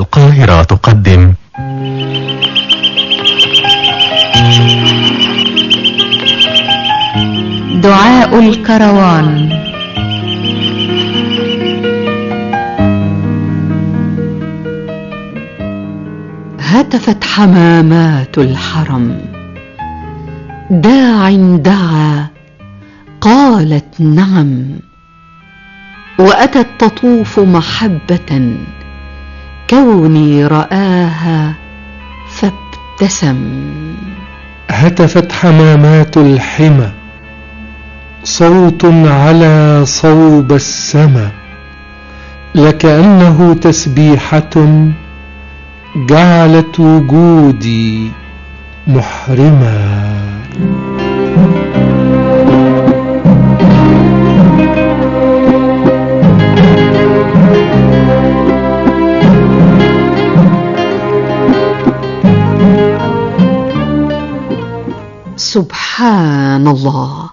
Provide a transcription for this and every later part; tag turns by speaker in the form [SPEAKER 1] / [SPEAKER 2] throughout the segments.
[SPEAKER 1] القاهرة تقدم
[SPEAKER 2] دعاء الكروان. هتفت حمامات الحرم، داع دعا قالت نعم، وأتت تطوف محبة كوني رآها فابتسم.
[SPEAKER 3] هتفت حمامات الحمى، صوت على صوب السما، لكأنه تسبيحة جعلت وجودي محرما.
[SPEAKER 2] سبحان الله،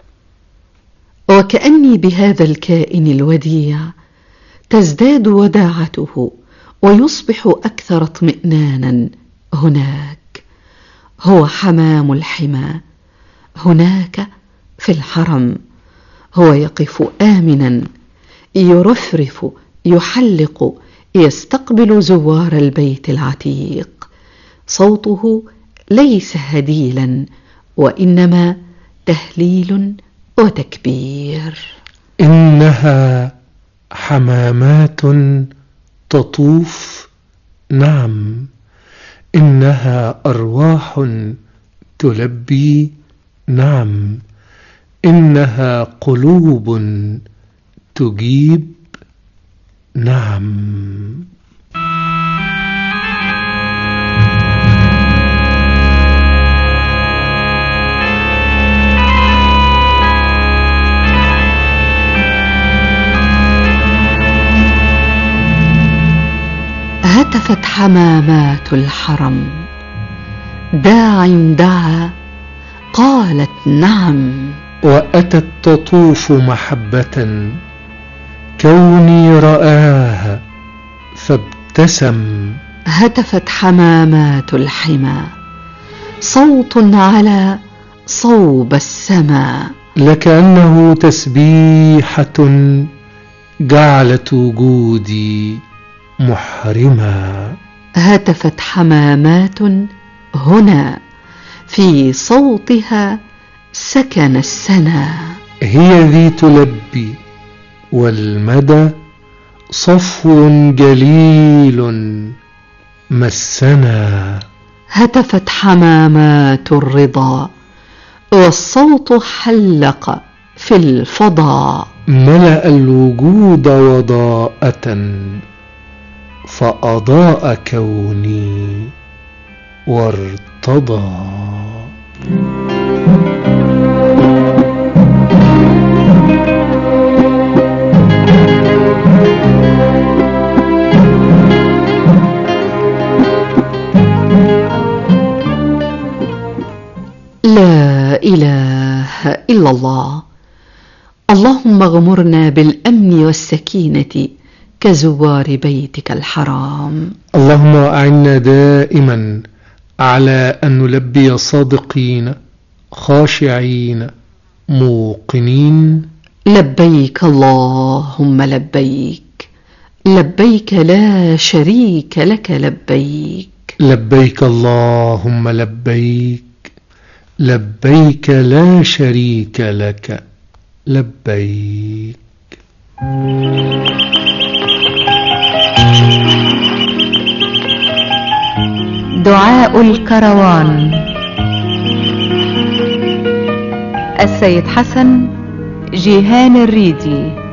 [SPEAKER 2] وكأني بهذا الكائن الوديع تزداد وداعته ويصبح أكثر اطمئنانا. هناك هو حمام الحمى، هناك في الحرم هو يقف آمنا، يرفرف، يحلق، يستقبل زوار البيت العتيق. صوته ليس هديلا، وإنما تهليل وتكبير.
[SPEAKER 3] إنها حمامات تطوف، نعم، إنها أرواح تلبي، نعم، إنها قلوب تجيب، نعم.
[SPEAKER 2] هتفت حمامات الحرم، داع دعا قالت نعم،
[SPEAKER 3] وأتت تطوف محبة كوني رآها فابتسم.
[SPEAKER 2] هتفت حمامات الحمى، صوت على صوب السما،
[SPEAKER 3] لكأنه تسبيحة جعلت وجودي محرما.
[SPEAKER 2] هتفت حمامات هنا، في صوتها سكن السنا.
[SPEAKER 3] هي ذي تلبي، والمدى صفو جليل مسنا.
[SPEAKER 2] هتفت حمامات الرضا، والصوت حلق في الفضاء.
[SPEAKER 3] ملأ الوجود وضاءة، فأضاء كوني وارتضى.
[SPEAKER 2] لا إله إلا الله. اللهم اغمرنا بالأمن والسكينة كزوار بيتك الحرام.
[SPEAKER 3] اللهم أعنا دائما على أن نلبي صادقين خاشعين موقنين.
[SPEAKER 2] لبيك اللهم لبيك، لبيك لا شريك لك لبيك.
[SPEAKER 3] لبيك اللهم لبيك، لبيك لا شريك لك لبيك.
[SPEAKER 2] دعاء الكروان. السيد حسن جيهان الريدي.